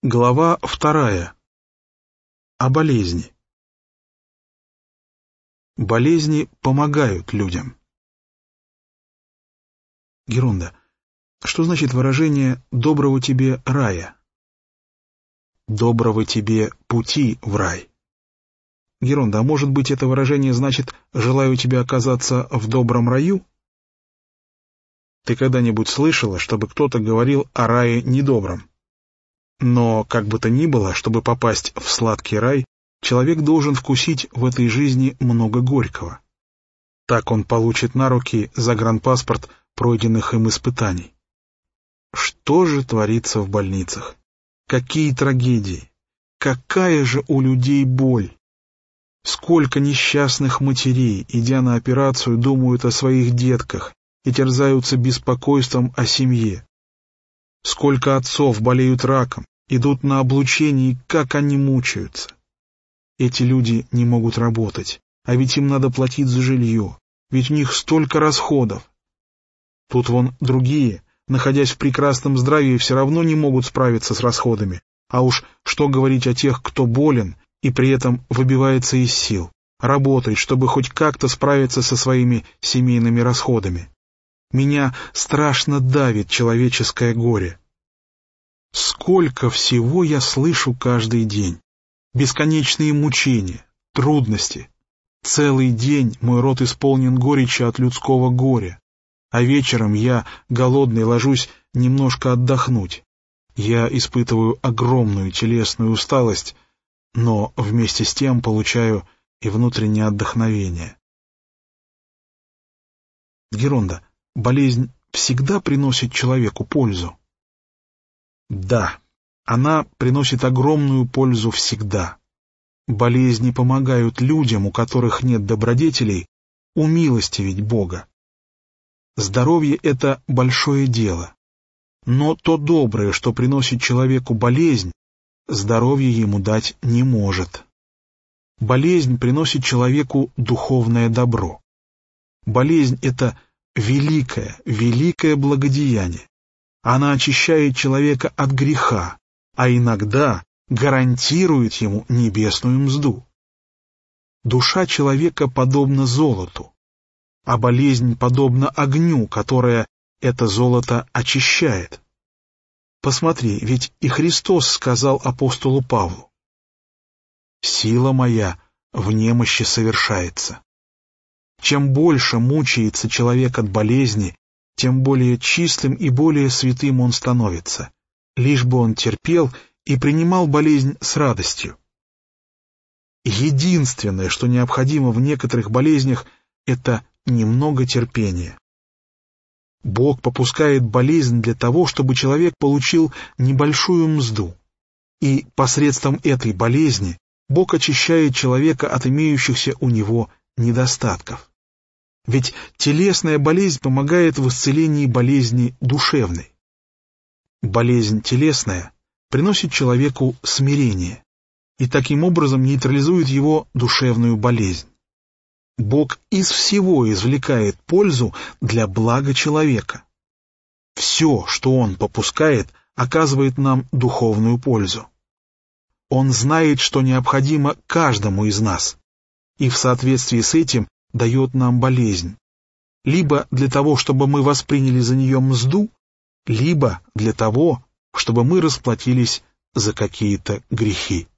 Глава 2. О болезни. Болезни помогают людям. Герунда. Что значит выражение «доброго тебе рая»? «Доброго тебе пути в рай». Герунда, а может быть, это выражение значит «желаю тебе оказаться в добром раю»? Ты когда-нибудь слышала, чтобы кто-то говорил о рае недобром? Но, как бы то ни было, чтобы попасть в сладкий рай, человек должен вкусить в этой жизни много горького. Так он получит на руки загранпаспорт пройденных им испытаний. Что же творится в больницах? Какие трагедии! Какая же у людей боль! Сколько несчастных матерей, идя на операцию, думают о своих детках и терзаются беспокойством о семье. Сколько отцов болеют раком, идут на облучение, и как они мучаются. Эти люди не могут работать, а ведь им надо платить за жилье, ведь у них столько расходов. Тут вон другие, находясь в прекрасном здравии, все равно не могут справиться с расходами, а уж что говорить о тех, кто болен и при этом выбивается из сил, работает, чтобы хоть как-то справиться со своими семейными расходами. Меня страшно давит человеческое горе. Сколько всего я слышу каждый день. Бесконечные мучения, трудности. Целый день мой рот исполнен горечи от людского горя, а вечером я, голодный, ложусь немножко отдохнуть. Я испытываю огромную телесную усталость, но вместе с тем получаю и внутреннее отдохновение. Герунда. Болезнь всегда приносит человеку пользу? Да, она приносит огромную пользу всегда. Болезни помогают людям, у которых нет добродетелей, умилостивить Бога. Здоровье — это большое дело. Но то доброе, что приносит человеку болезнь, здоровье ему дать не может. Болезнь приносит человеку духовное добро. Болезнь — это великое благодеяние. Она очищает человека от греха, а иногда гарантирует ему небесную мзду. Душа человека подобна золоту, а болезнь подобна огню, которое это золото очищает. Посмотри, ведь и Христос сказал апостолу Павлу: «Сила моя в немощи совершается». Чем больше мучается человек от болезни, тем более чистым и более святым он становится, лишь бы он терпел и принимал болезнь с радостью. Единственное, что необходимо в некоторых болезнях, это немного терпения. Бог попускает болезнь для того, чтобы человек получил небольшую мзду, и посредством этой болезни Бог очищает человека от имеющихся у него недостатков. Ведь телесная болезнь помогает в исцелении болезни душевной. Болезнь телесная приносит человеку смирение и таким образом нейтрализует его душевную болезнь. Бог из всего извлекает пользу для блага человека. Все, что Он попускает, оказывает нам духовную пользу. Он знает, что необходимо каждому из нас, и в соответствии с этим дает нам болезнь, либо для того, чтобы мы восприняли за нее мзду, либо для того, чтобы мы расплатились за какие-то грехи.